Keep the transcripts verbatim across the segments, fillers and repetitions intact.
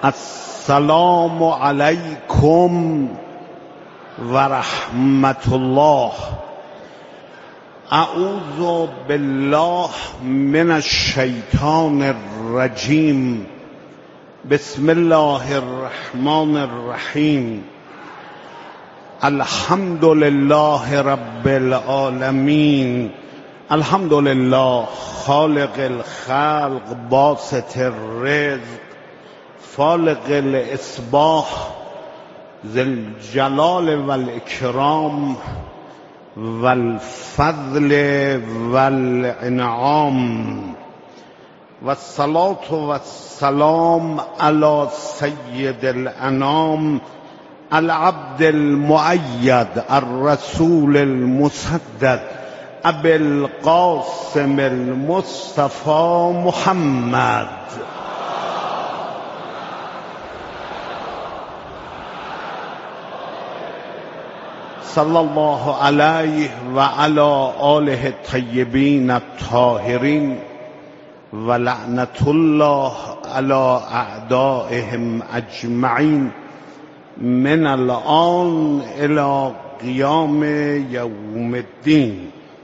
السلام علیکم و رحمت الله. اعوذ بالله من الشیطان الرجیم. بسم الله الرحمن الرحیم. الحمد لله رب العالمین. الحمد لله خالق الخلق باسط الرزق فالق الاصباح ذی الجلال والاکرام والفضل والانعام والصلاة والسلام على سید الانام العبد المؤید الرسول المسدد ابی القاسم المصطفى محمد صلی الله علیه و علی آله الطیبین الطاهرین و لعنت الله علی اعدائهم اجمعین من الان الی قیام یوم الدین.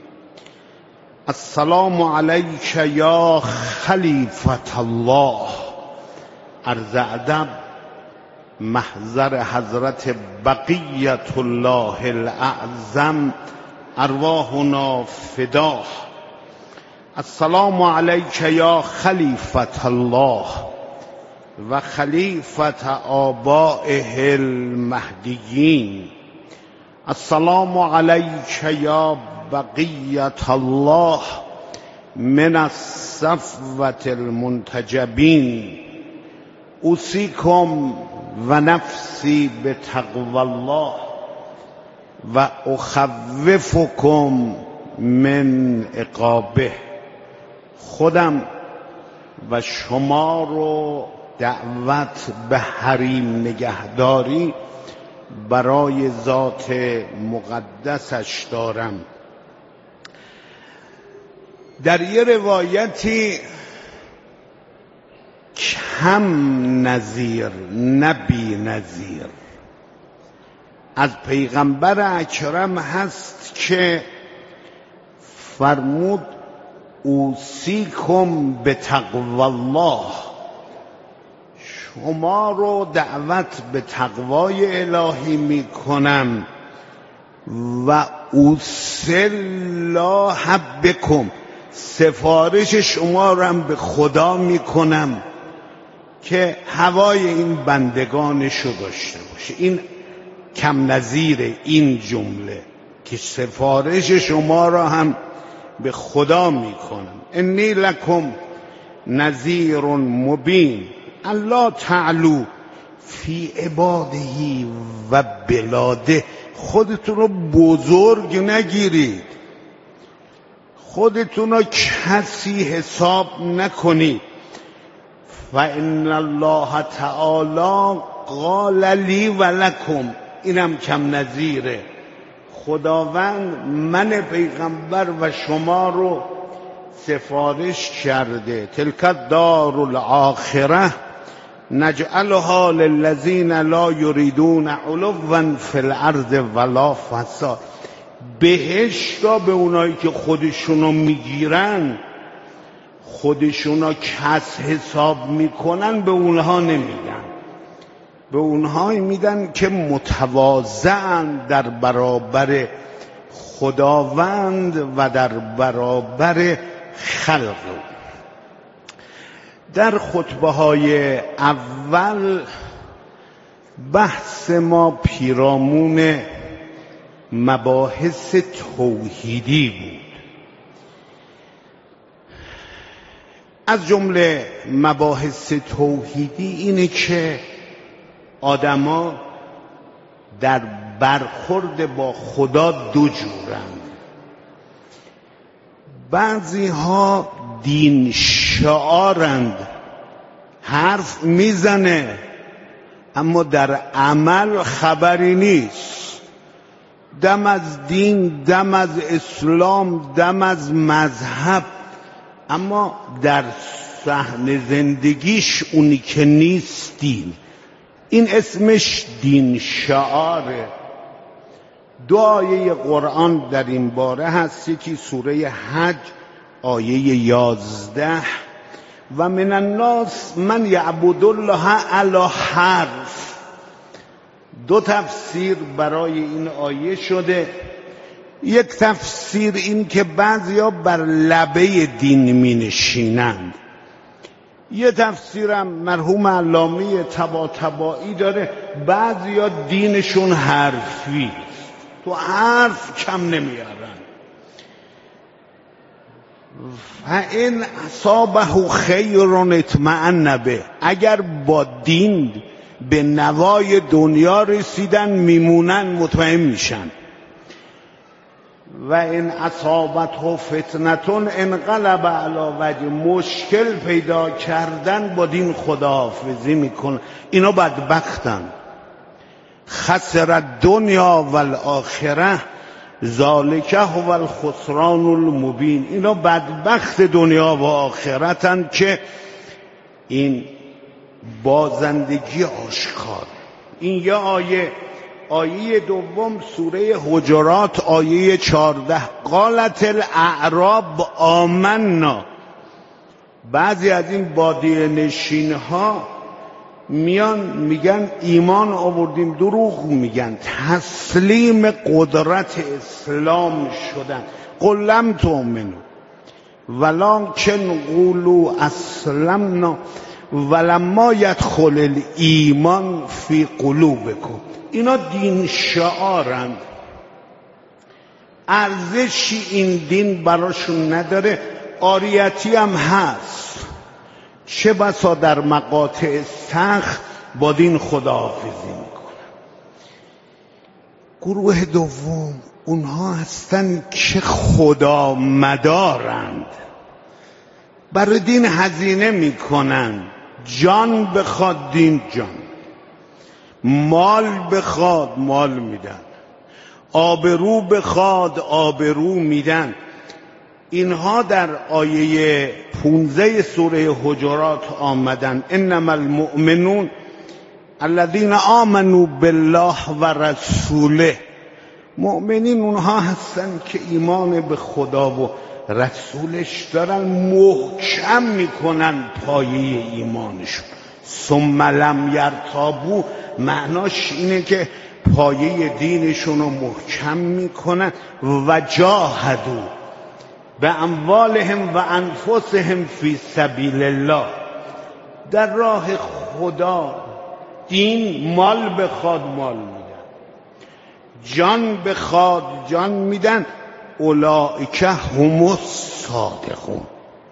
السلام علیک یا خلیفة الله. عرض ادب محضر حضرت بقیت الله الاعظم ارواحنا فداه. السلام علیک یا خلیفة الله و خلیفة آبائه المهدیین. السلام علیک یا بقیت الله من الصفوة المنتجبین. اوصیکم و نفسی به تقوی الله و اخوفکم من عقابه. خودم و شما رو دعوت به حریم نگهداری برای ذات مقدسش دارم. در یه روایتی کم نظیر نبی نظیر از پیغمبر اکرم هست که فرمود اوصیکم به تقوی الله. شما رو دعوت به تقوای الهی می کنم و اوصی الله بکم. سفارش شما رو هم به خدا می کنم که هوای این بندگانشو داشته باشه. این کم نظیر این جمله که سفارش شما را هم به خدا می کنم. انی لکم نذیر مبین. الله تعالی فی عباده و بلاده. خودتون رو بزرگ نگیرید، خودتون رو کسی حساب نکنید. فإن الله تعالی قال لی و لکم. اینم کم نظیره. خداوند من پیغمبر و شما رو سفارش کرده. تلک الدار الاخره نجعلها للذین لا یریدون علوا فی الارض ولا فساد. بهشت را به اونایی که خودشونو میگیرن، خودشونو کس حساب میکنن، به اونها نمیدن. به اونها میدن که متواضعن در برابر خداوند و در برابر خلق. در خطبه های اول بحث ما پیرامون مباحث توحیدی بود. از جمله مباحث توحیدی اینه که آدما در برخورد با خدا دو جورند. بعضی ها دین شعارند، حرف میزنه اما در عمل خبری نیست. دم از دین، دم از اسلام، دم از مذهب، اما در صحن زندگیش اونی که نیست دین. این اسمش دین شعاره. دو آیه قرآن در این باره هست، یکی سوره حج آیه یازده و من الناس من یعبد الله علی حرف. دو تفسیر برای این آیه شده. یک تفسیر این که بعضیا بر لبه دین می نشینند. یه تفسیرم مرحوم علامه طباطبایی داره، بعضیا دینشون حرفی، تو حرف کم نمیارن. فَإِنْ أَصَابَهُ خَيْرٌ اطْمَأَنَّ بِهِ. اگر با دین به نوای دنیا رسیدن میمونن، مطمئن میشن. و این اصابته فتنتون انقلب علی وجه. مشکل پیدا کردن با دین خداحافظی میکنن. اینا بدبختن. خسر الدنیا و الاخره ذالک هو الخسران المبین. اینا بدبخت دنیا و آخرتن که این بازندگی آشکار. این یه آیه. آیه دوم سوره حجرات آیه چارده قالت الاعراب آمنا. بعضی از این بادیه نشین ها میان میگن ایمان آوردیم، دروغ میگن، تسلیم قدرت اسلام شدن. قل لم تؤمنوا ولکن قولوا اسلمنا ولما یدخل الایمان فی قلوبکم. اینا دین شعارند، ارزشی این دین براشون نداره، عاریتی هم هست. چه بسا در مقاطع سخت با دین خداحافظی میکنن. گروه دوم اونها هستن که خدا مدارند، برای دین هزینه میکنن. جان بخواد دین جان، مال بخواد مال میدن، آبرو بخواد آبرو میدن. اینها در آیه پونزده سوره حجرات آمدن. انما المؤمنون الذين آمنوا بالله و رسوله. مؤمنین اونها هستن که ایمان به خدا و رسولش دارن، محکم میکنن پایه ایمانشون. ثم لم یرتابوا معناش اینه که پایه دینشون رو محکم میکنن. و جاهدوا به اموالهم و انفسهم فی سبیل الله. در راه خدا دین مال بخواد مال میدن، جان بخواد جان میدن. اولئک هم الصادقون.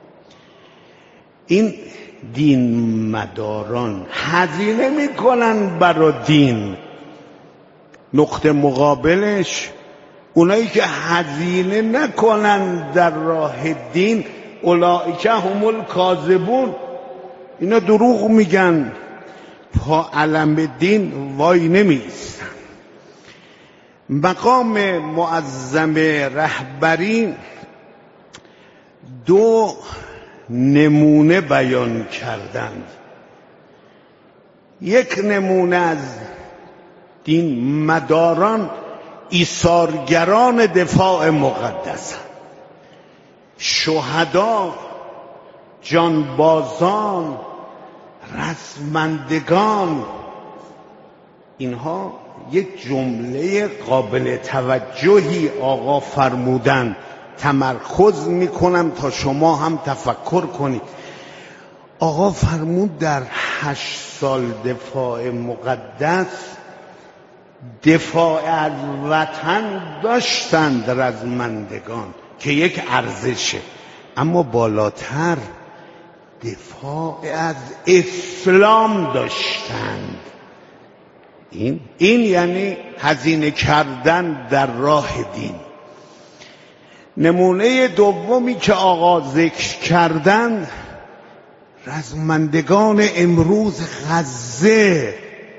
این دین مداران هزینه میکنن برای دین. نقطه مقابلش اونایی که هزینه نکنن در راه دین، اولئک هم الکاذبون. اینا دروغ میگن، پا علم دین وای نمیستن. مقام معظم رهبری دو نمونه بیان کردند. یک نمونه از دین مداران ایثارگران دفاع مقدس، شهدا، جانبازان، رزمندگان. اینها یک جمله قابل توجهی آقا فرمودن، تمرکز میکنم تا شما هم تفکر کنید. آقا فرمود در هشت سال دفاع مقدس دفاع از وطن داشتند رزمندگان که یک ارزشه، اما بالاتر دفاع از اسلام داشتند. این این یعنی هزینه کردن در راه دین. نمونه دومی که آقا ذکر کردن رزمندگان امروز غزه،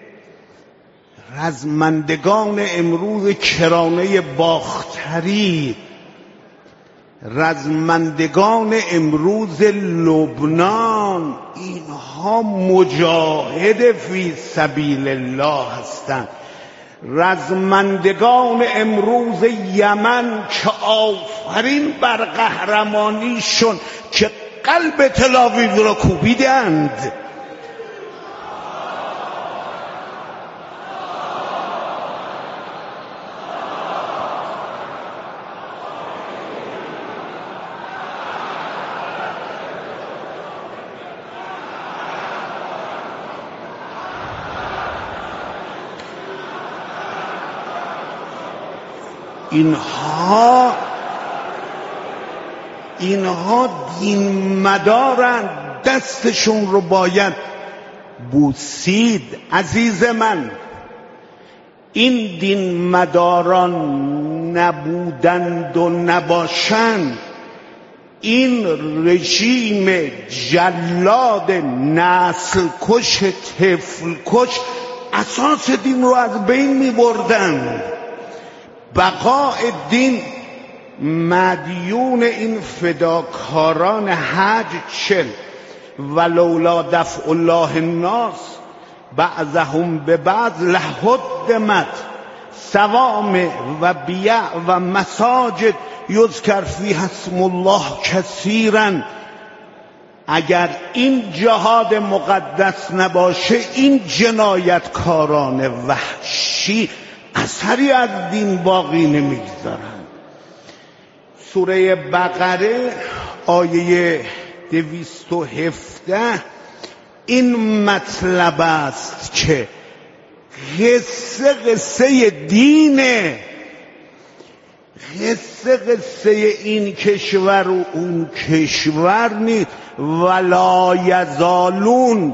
رزمندگان امروز کرانه باختری، رزمندگان امروز لبنان، ایران اینها مجاهد فی سبیل الله هستند. رزمندگان امروز یمن که آفرین بر قهرمانیشون که قلب تل‌آویو را کوبیدند. اینها اینها دین مدارن، دستشون رو باید بوسید. عزیز من، این دین مداران نبودند و نباشند، این رژیم جلاد نسل کش طفل کش اساس دین رو از بین می بردند. بقاء دین مدیون این فداکاران حج چل ولولا دفع الله الناس بعضهم به بعض لهدمت صوامع و بیع و مساجد یذکر فیها اسم الله کثیرا. اگر این جهاد مقدس نباشه، این جنایتکاران وحشی اثری از دین باقی نمیگذارند. سوره بقره آیه دویست و هفده این مطلب است که قصه قصه دینه، قصه قصه این کشور و اون کشور نیست. ولا یزالون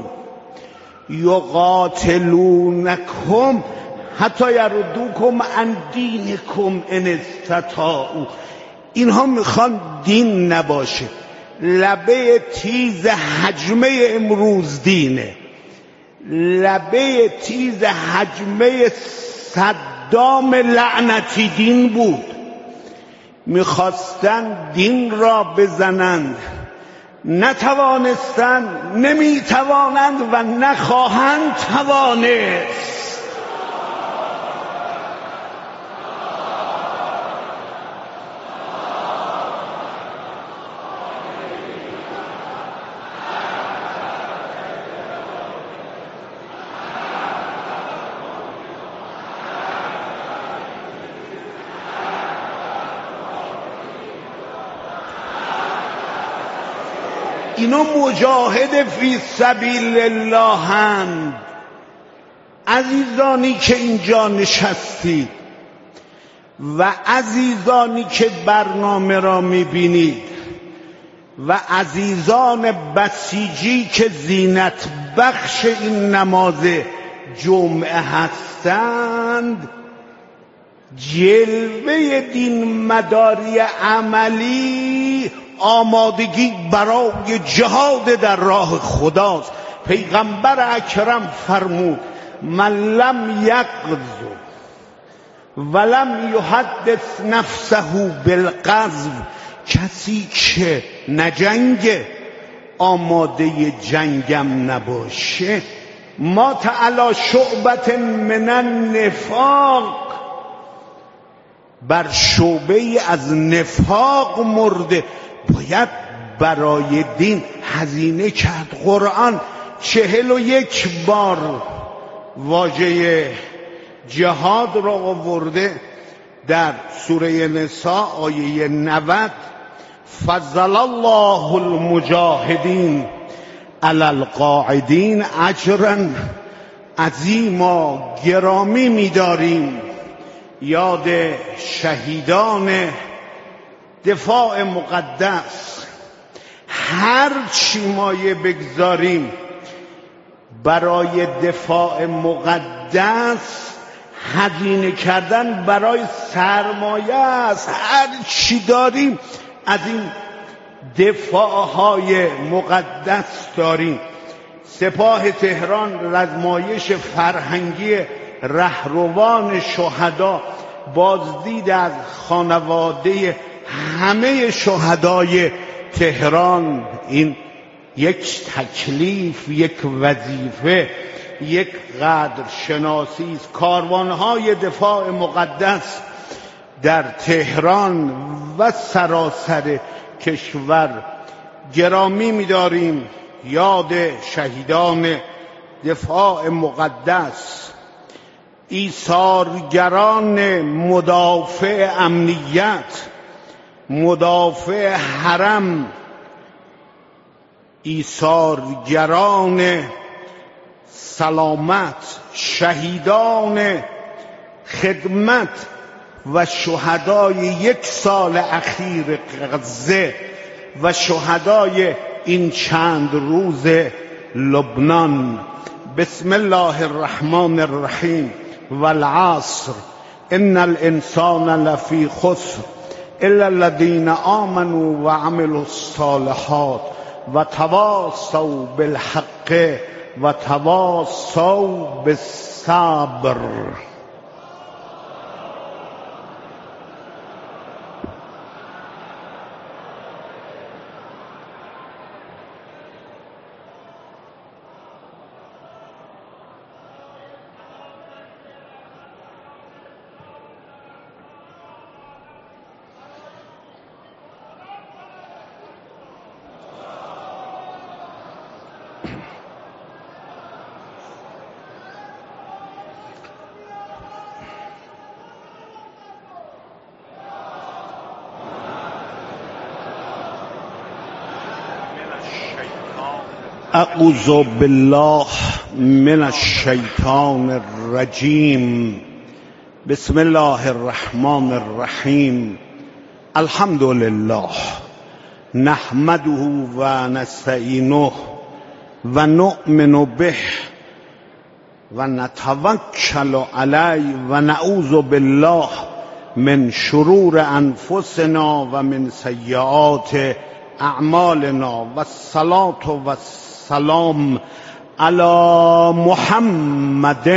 یقاتلونکم حتی یردوکم عن دینکم ان استطاعوا. اینها میخوان دین نباشه. لبه تیز حجمه امروز دینه، لبه تیز حجمه صدام لعنتی دین بود. میخواستن دین را بزنند، نتوانستند، نمیتوانند و نخواهند توانست. اینا مجاهد فی سبیل الله هستند. عزیزانی که اینجا نشستید و عزیزانی که برنامه را میبینید و عزیزان بسیجی که زینت بخش این نماز جمعه هستند، جلوه دین مداری عملی آمادگی برای جهاد در راه خداست. پیغمبر اکرم فرمود من لم یغزو ولم یحدث نفسه بالغزو، کسی که نجنگه آماده جنگم نباشه، ما تعالی شعبت من النفاق، بر شعبه از نفاق مرده. باید برای دین هزینه کرد. قرآن چهل و یک بار واژه جهاد را آورده. در سوره نساء آیه نود فضل الله المجاهدین علی القاعدین اجرا عظیما، گرامی می‌داریم یاد شهیدان دفاع مقدس. هر چی مایه بگذاریم برای دفاع مقدس، هزینه کردن برای سرمایه است. هر چی داریم از این دفاعهای مقدس داریم. سپاه تهران رزمایش فرهنگی رهروان شهدا، بازدید از خانواده همه شهدای تهران، این یک تکلیف، یک وظیفه، یک قدر شناسی است. کاروانهای دفاع مقدس در تهران و سراسر کشور گرامی می‌داریم یاد شهیدان دفاع مقدس، ایثارگران مدافع امنیت، مدافع حرم، ایثارگران سلامت، شهیدان خدمت و شهدای یک سال اخیر غزه و شهدای این چند روز لبنان. بسم الله الرحمن الرحیم. والعصر ان الانسان لفی خسر الا الذین آمنوا وعملوا الصالحات وتواصوا بالحق وتواصوا بالصبر. اعوذ بالله من الشیطان الرجیم. بسم الله الرحمن الرحیم. الحمد لله نحمده و نستعینه و نؤمن به و نتوکل علیه و نعوذ بالله من شرور انفسنا و من سیئات اعمالنا و الصلاة و السلام علی محمد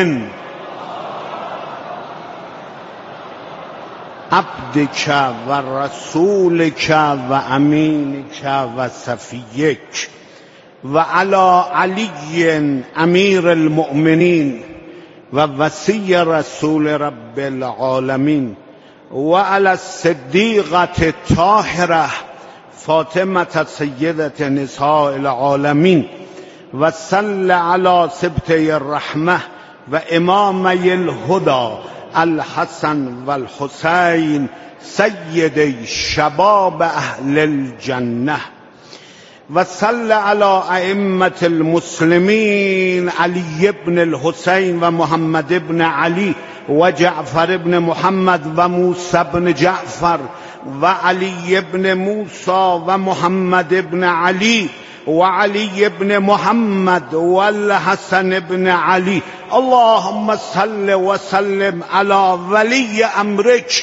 عبدک و رسولک و امینک و صفیک و علی علی امیر المؤمنین و وصی رسول رب العالمین و علی الصدیقة الطاهرة فاطمة سیدة نساء العالمین و صل علی سبطی الرحمة و امامی الهدى الحسن و الحسین سیدی شباب اهل الجنه و صل علی ائمة المسلمین علی ابن الحسین و محمد ابن علی و جعفر ابن محمد و موسی ابن جعفر و علی ابن موسی و محمد ابن علی و علی ابن محمد و الحسن ابن علی. اللهم صل و سلم علی ولی امرک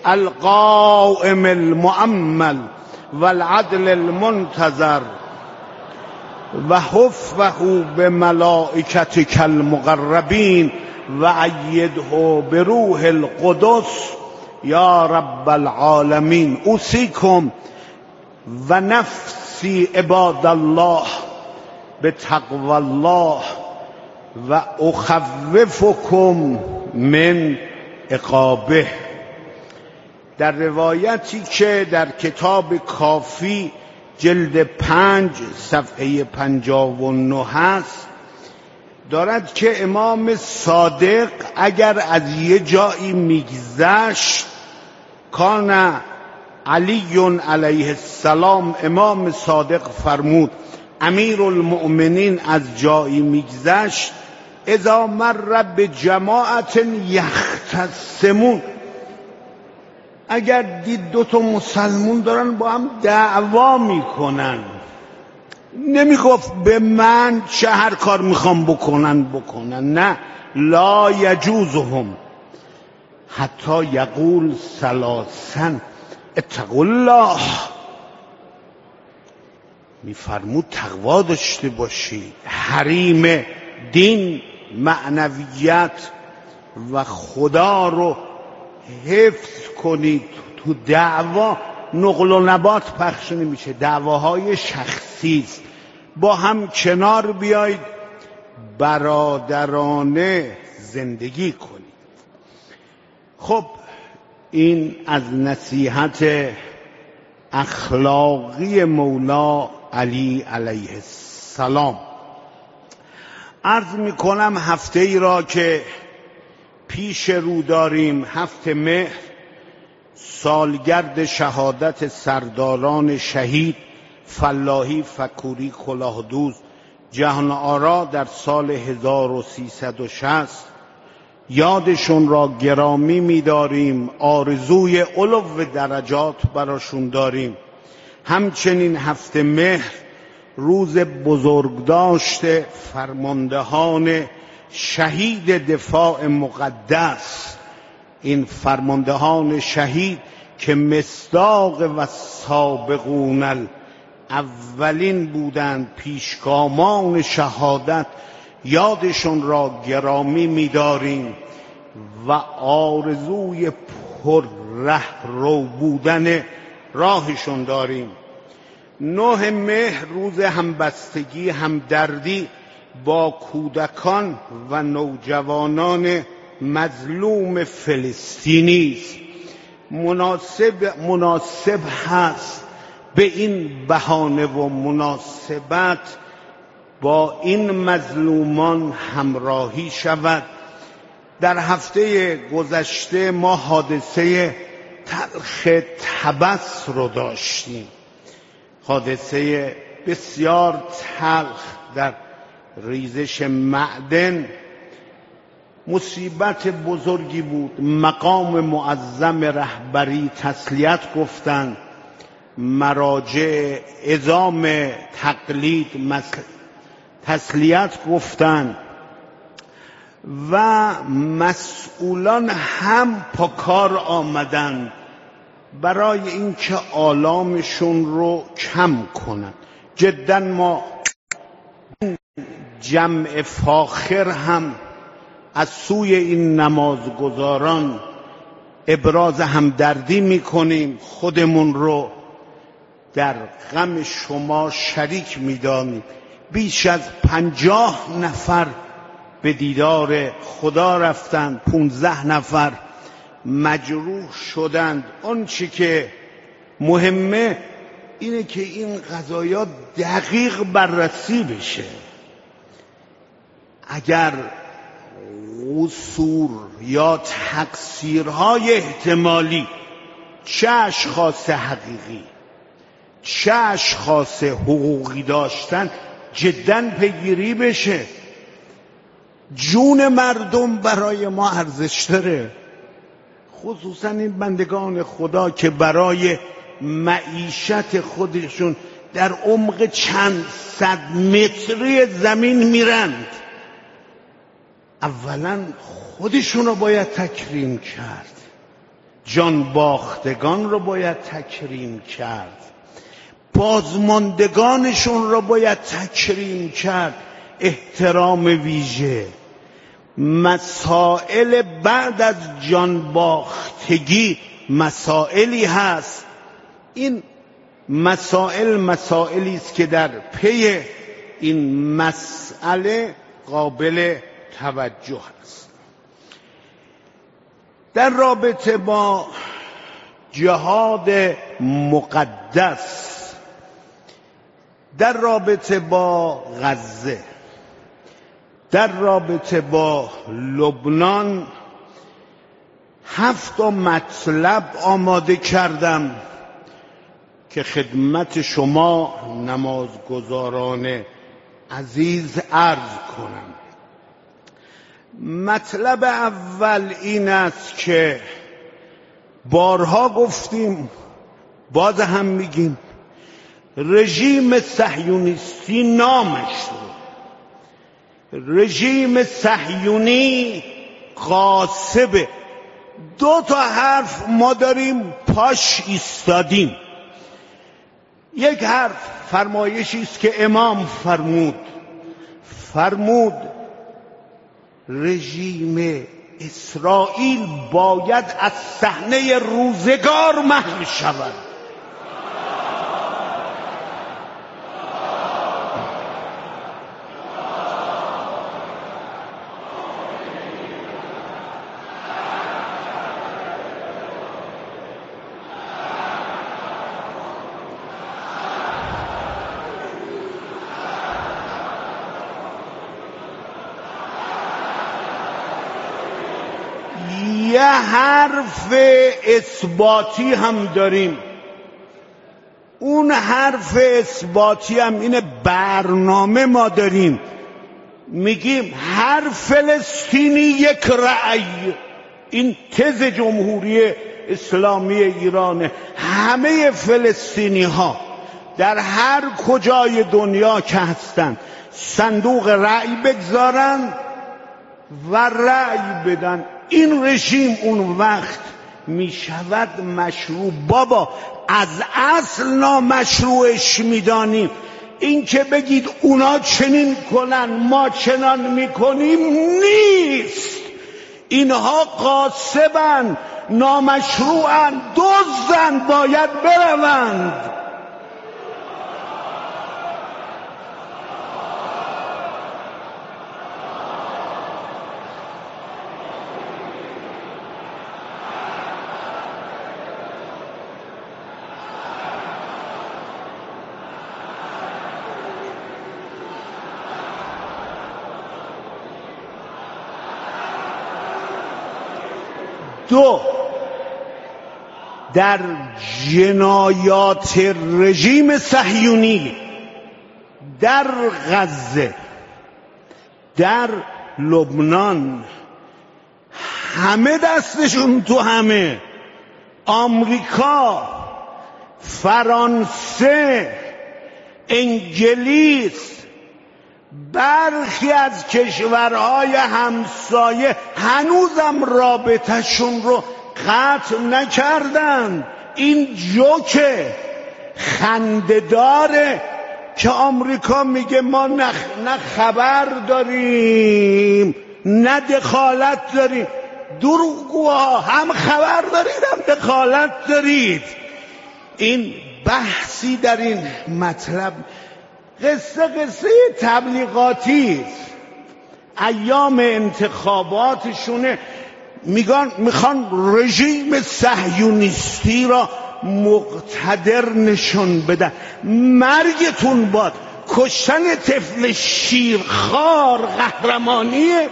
القائم المؤمل و العدل المنتظر و حفظه بملائکتک المقربین و ایده بروح القدس یا رب العالمین. اوصیکم و نفسی عباد الله بتقوی الله و اخوفکم من عقابه. در روایتی که در کتاب کافی جلد پنج صفحه پنجاه و نه هست دارد که امام صادق اگر از یه جایی میگذشت، کان علی علیه السلام، امام صادق فرمود امیر المؤمنین از جایی میگذشت، اذا مر بجماعت یختصمون، اگر دید دو تا مسلمون دارن با هم دعوا میکنن، نمیگفت به من چه هر کار میخوام بکنن بکنن، نه، لا یجوزهم حتی یقول ثلاثا اتقوا الله، میفرمود تقوا داشته باشید، حریم دین، معنویت و خدا رو حفظ کنید. تو دعوا نقل و نبات پخش نمیشه، دعواهای شخصی است. با هم کنار بیایید، برادرانه زندگی کنید. خب این از نصیحت اخلاقی مولا علی علیه السلام. عرض می کنم هفته ای را که پیش رو داریم، هفته مهر، سالگرد شهادت سرداران شهید فلاحی فکوری کلاهدوز جهان آرا در سال هزار و سیصد و شصت، یادشون را گرامی می‌داریم، آرزوی علو درجات براشون داریم. همچنین هفته مهر روز بزرگداشت فرماندهان شهید دفاع مقدس، این فرماندهان شهید که مصداق و سابقون اولین بودند، پیشگامان شهادت، یادشون را گرامی می‌داریم و آرزوی پر رهرو بودن راهشون داریم. نه مهر روز همبستگی، همدردی با کودکان و نوجوانان مظلوم فلسطینی است. مناسب مناسب هست به این بهانه و مناسبت با این مظلومان همراهی شود. در هفته گذشته ما حادثه تلخ طبس رو داشتیم، حادثه بسیار تلخ در ریزش معدن، مصیبت بزرگی بود. مقام معظم رهبری تسلیت گفتند، مراجع عظام تقلید تسلیت گفتند و مسئولان هم پا کار آمدند برای اینکه آلامشون رو کم کنند. جدا ما جمع فاخر هم از سوی این نمازگزاران ابراز همدردی میکنیم، خودمون رو در غم شما شریک میدانیم. بیش از پنجاه نفر به دیدار خدا رفتند، پونزده نفر مجروح شدند. اون چی که مهمه اینه که این قضایا دقیق بررسی بشه. اگر قصور یا تقصیرهای احتمالی، چه اشخاص حقیقی چه اشخاص حقوقی داشتن، جداً پیگیری بشه. جون مردم برای ما ارزش داره، خصوصا این بندگان خدا که برای معیشت خودشون در عمق چند صد متری زمین میرند. اولا خودشون رو باید تکریم کرد، جان باختگان رو باید تکریم کرد، بازماندگانشون رو باید تکریم کرد، احترام ویژه. مسائل بعد از جان باختگی مسائلی هست، این مسائل مسائلی است که در پی این مسئله قابل توجه است. در رابطه با جهاد مقدس، در رابطه با غزه، در رابطه با لبنان، هفت مطلب آماده کردم که خدمت شما نمازگزاران عزیز عرض کنم. مطلب اول این است که بارها گفتیم، باز هم میگیم، رژیم صهیونیستی نامش رو، رژیم صهیونی غاصبه. دو تا حرف ما داریم پاش ایستادیم. یک حرف فرمایشی است که امام فرمود، فرمود رژیم اسرائیل باید از صحنه روزگار محو شود. یه حرف اثباتی هم داریم. اون حرف اثباتی هم اینه، برنامه ما داریم، میگیم هر فلسطینی یک رأی. این تز جمهوری اسلامی ایرانه. همه فلسطینی ها در هر کجای دنیا که هستن صندوق رأی بگذارن و رأی بدن. این رژیم اون وقت میشود مشروع. بابا از اصل نامشروعش میدانیم. این که بگید اونا چنین کنن ما چنان میکنیم نیست. اینها غاصبن، نامشروعن، دزدن، باید بروند. دو، در جنایات رژیم صهیونی در غزه، در لبنان، همه دستشون تو همه. آمریکا، فرانسه، انگلیس، برخی از کشورهای همسایه هنوزم رابطهشون رو قطع نکردن. این جوکه خنده‌داره که آمریکا میگه ما نه خبر داریم نه دخالت داریم. دروغگوها، هم خبر دارید هم دخالت دارید. این بحثی در این مطلب. قصه قصه تبلیغاتی است. ایام انتخاباتشونه، میگن میخوان رژیم صهیونیستی را مقتدر نشون بدن. مرگتون باد. کشتن طفل شیرخوار قهرمانیه.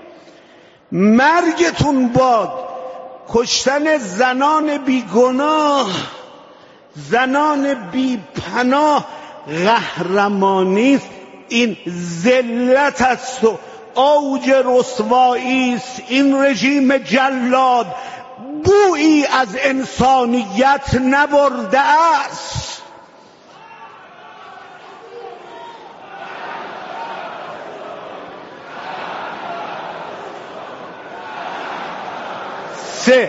مرگتون باد. کشتن زنان بیگناه، زنان بیپناه قهرمانی است. این ذلت است و اوج رسوایی است. این رژیم جلاد بویی از انسانیت نبرده است. سه،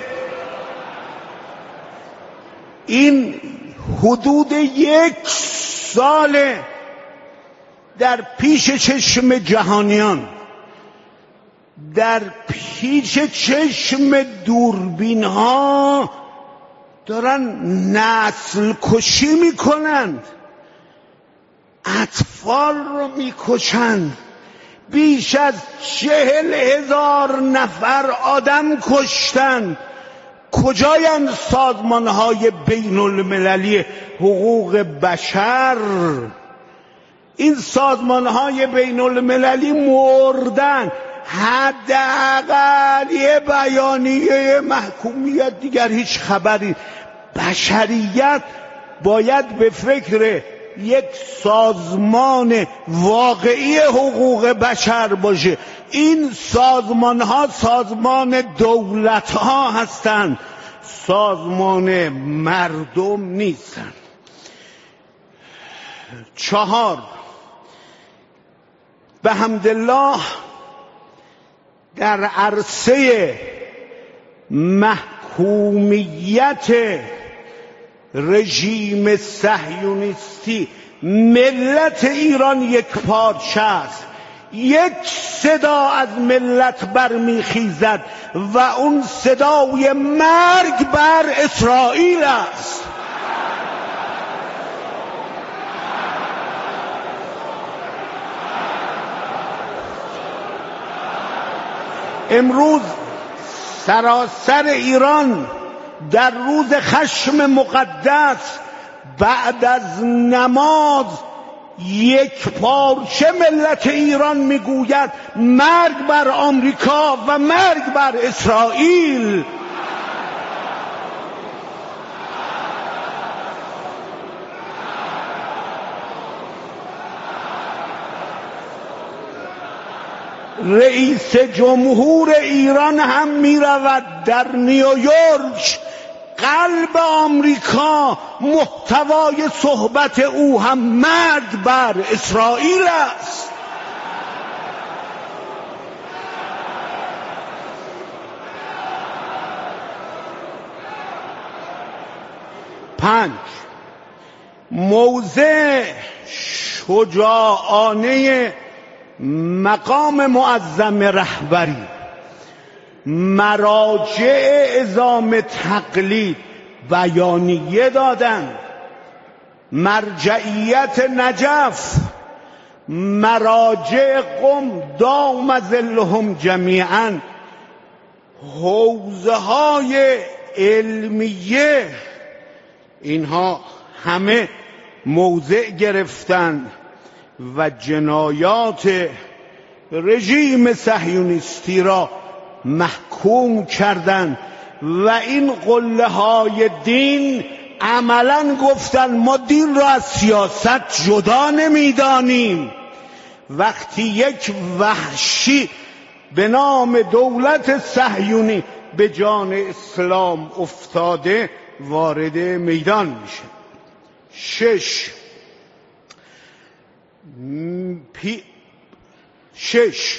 این حدود یک سال در پیش چشم جهانیان، در پیش چشم دوربین ها دارن نسل کشی میکنند. اطفال رو میکشند. بیش از چهل هزار نفر آدم کشتند. کجایند سازمان های بین المللی حقوق بشر؟ این سازمان های بین المللی مردن. حداقل یه بیانیه محکومیت، دیگر هیچ خبری. بشریت باید به فکر یک سازمان واقعی حقوق بشر باشه. این سازمان ها سازمان دولت ها هستند، سازمان مردم نیستند. چهار، به حمدالله در عرصه محکومیت رژیم صهیونیستی ملت ایران یک پارچه است. یک صدا از ملت برمیخیزد و اون صدای مرگ بر اسرائیل است. امروز سراسر ایران در روز خشم مقدس بعد از نماز یک پارچه ملت ایران میگوید مرگ بر آمریکا و مرگ بر اسرائیل. رئیس جمهور ایران هم می رود در نیویورک، قلب آمریکا، محتوای صحبت او هم مرگ بر اسرائیل است. پنج، موضع شجاعانه مقام معظم رهبری، مراجع اعزام تقلید بیانیه دادند. مرجعیت نجف، مراجع قم دام ظلهم جمیعا، حوزه های علمیه، اینها همه موضع گرفتند و جنایات رژیم صهیونیستی را محکوم کردند و این قله های دین عملا گفتن ما دین را از سیاست جدا نمیدانیم. وقتی یک وحشی به نام دولت صهیونی به جان اسلام افتاده وارد میدان میشه. شش پی شش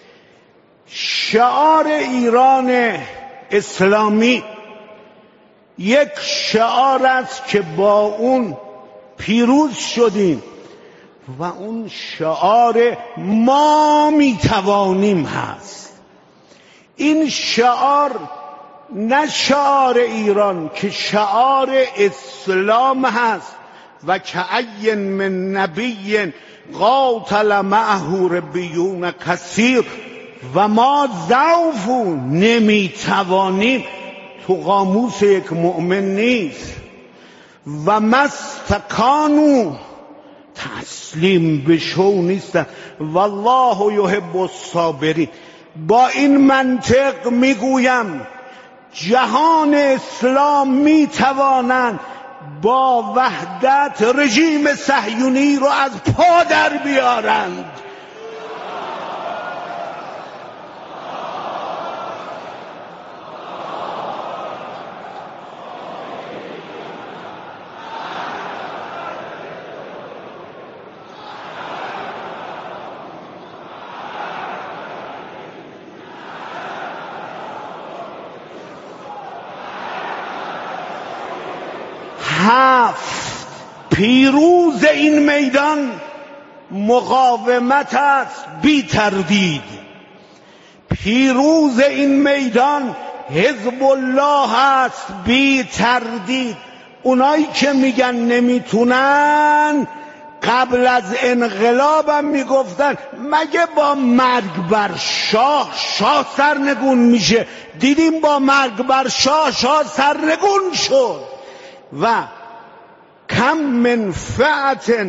شعار ایران اسلامی یک شعار است که با اون پیروز شدیم و اون شعار ما میتوانیم هست. این شعار نه شعار ایران که شعار اسلام هست. و کأی من نبی قاتل معه ربیون کثیر و ما ضعفوا، نمیتوانیم تو قاموس یک مؤمن نیست. و مستکانو، تسلیم بشو نیستن. والله یحب الصابرین. با این منطق میگویم جهان اسلام میتوانند با وحدت رژیم صهیونی رو از پا در بیارند. هفت، پیروز این میدان مقاومت است بی تردید. پیروز این میدان حزب الله است بی تردید. اونایی که میگن نمیتونن قبل از انقلابم میگفتن مگه با مرگ بر شاه شاه سرنگون میشه؟ دیدیم با مرگ بر شاه شاه سرنگون شد. و کم من فئة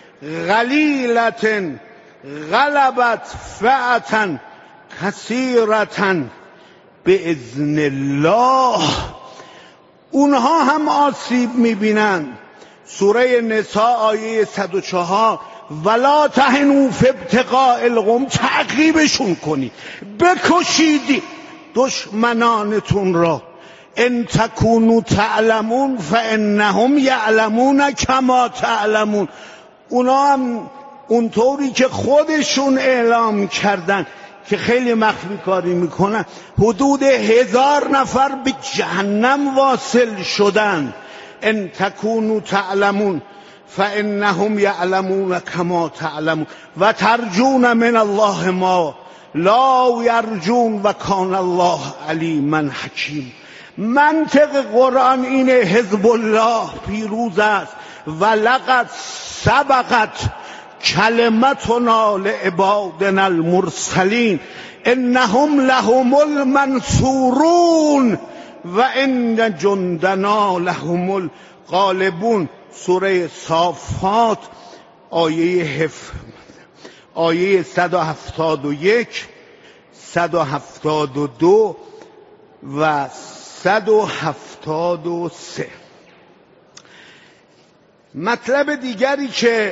قلیلة غلبت فئة کثیرة باذن الله. اونها هم آسیب میبینن. سوره نساء آیه صد و چهار ولا تهنوا فی ابتغاء القوم، تعقیبشون کنید، بکشید دشمنانتون را. ان تکونوا تعلمون فانهم یعلمون کما تعلمون. اونا هم اونطوری که خودشون اعلام کردن که خیلی مخفی کاری میکنن، حدود هزار نفر به جهنم واصل شدن. ان تکونوا تعلمون فانهم یعلمون کما تعلمون و ترجون من الله ما لا یرجون و کان الله علیما حکیم. منطق قرآن اینه حزب الله پیروز است. و لقد سبقت کلمتنا لعبادنا المرسلین انهم لهم المنصورون و ان جندنا لهم الغالبون. سوره صافات آیه هف آیه صد و هفتاد و یک، صد و هفتاد و دو و صد و هفتاد و سه. مطلب دیگری که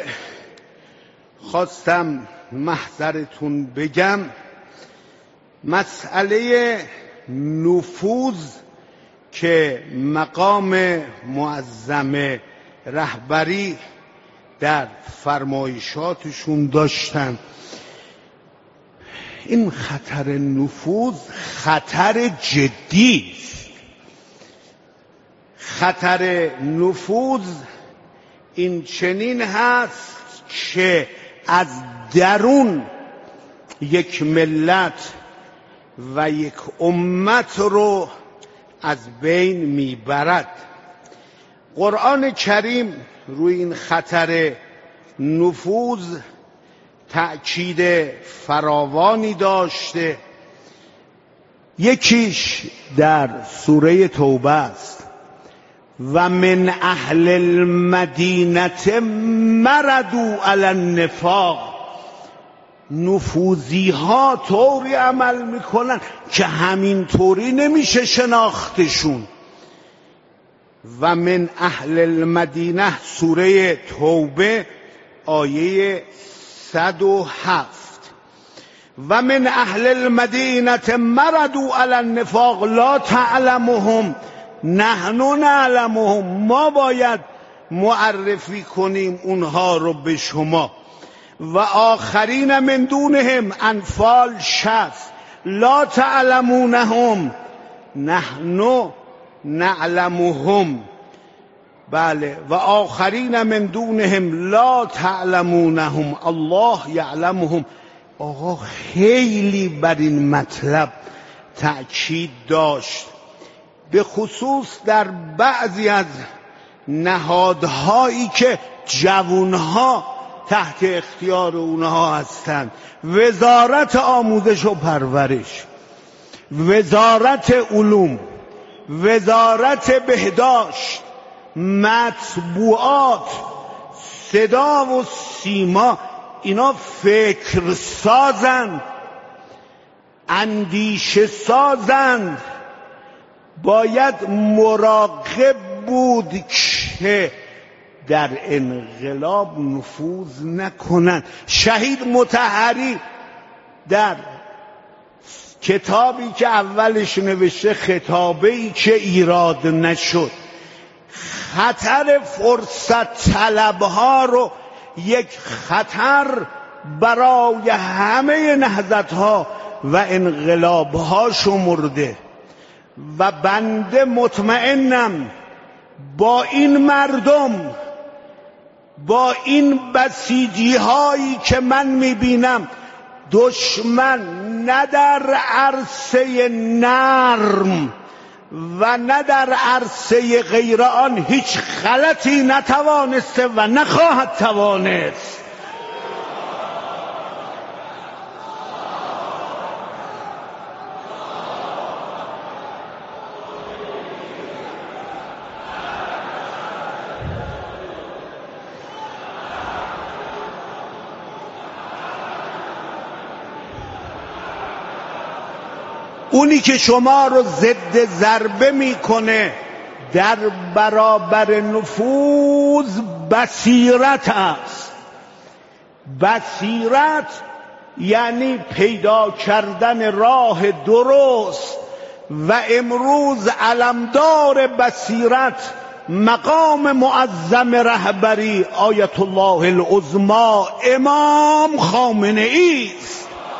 خواستم محضرتون بگم مسئله نفوذ که مقام معظم رهبری در فرمایشاتشون داشتن. این خطر نفوذ خطر جدی است. خطر نفوذ این چنین هست که از درون یک ملت و یک امت رو از بین میبرد. قرآن کریم روی این خطر نفوذ تأکید فراوانی داشته. یکیش در سوره توبه است: و من اهل المدینه مردوا علی النفاق. نفوذی ها طوری عمل میکنن که همین طوری نمیشه شناختشون. و من اهل المدینه سوره توبه آیه صد و هفت. و من اهل المدینه مردوا علی النفاق لا تعلمهم نحن نعلمهم. ما باید معرفی کنیم اونها رو به شما. و آخرین من دونهم، انفال شصت، لا تعلمونهم نحن نعلمهم. بله، و آخرین من دونهم لا تعلمونهم الله یعلمهم. آقا خیلی بر این مطلب تأکید داشت، به خصوص در بعضی از نهادهایی که جوانها تحت اختیار اونها هستند. وزارت آموزش و پرورش، وزارت علوم، وزارت بهداشت، مطبوعات، صدا و سیما، اینا فکر سازند، اندیشه سازند. باید مراقب بود که در انقلاب نفوذ نکنند. شهید مطهری در کتابی که اولش نوشته خطابه‌ای که ایراد نشد، خطر فرصت طلبها رو یک خطر برای همه نهضت‌ها و انقلاب‌ها شمرده. و بنده مطمئنم با این مردم، با این بسیجی هایی که من میبینم، دشمن نه در عرصه نرم و نه در عرصه غیر آن هیچ غلطی نتوانسته و نخواهد توانست. اونی که شما رو ضد ضربه میکنه در برابر نفوذ بصیرت است. بصیرت یعنی پیدا کردن راه درست و امروز علمدار بصیرت مقام معظم رهبری آیت الله العظما امام خامنه ای است.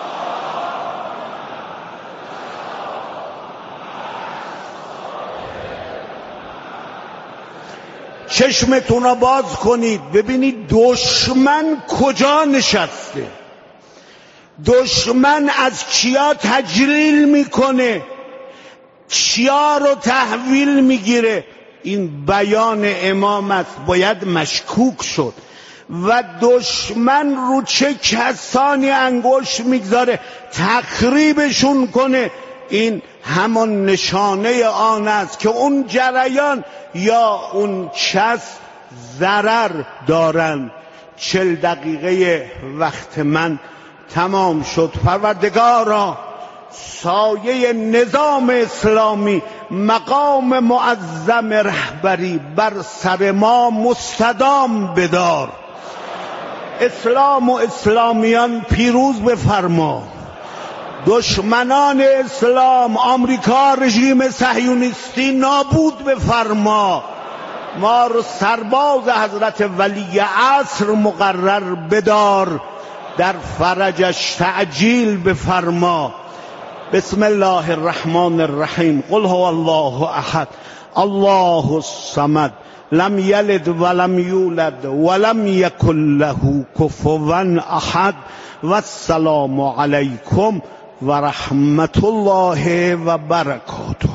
چشمتون رو باز کنید ببینید دشمن کجا نشسته، دشمن از کیا تجلیل میکنه، کیا رو تحویل میگیره. این بیان امام است، باید مشکوک شد. و دشمن رو چه کسانی انگشت میگذاره تخریبشون کنه. این همان نشانه آن است که اون جریان یا اون کس ضرر دارن. چل دقیقه وقت من تمام شد. پروردگارا سایه نظام اسلامی، مقام معظم رهبری بر سر ما مستدام بدار. اسلام و اسلامیان پیروز بفرما. دشمنان اسلام، آمریکا، رژیم صهیونیستی نابود بفرما. ما رو سرباز حضرت ولی عصر مقرر بدار، در فرجش تعجیل بفرما. بسم الله الرحمن الرحیم. قل هو الله احد الله الصمد لم یلد ولم یولد ولم یکن له کفوا احد. والسلام علیکم و رحمت الله و برکاته.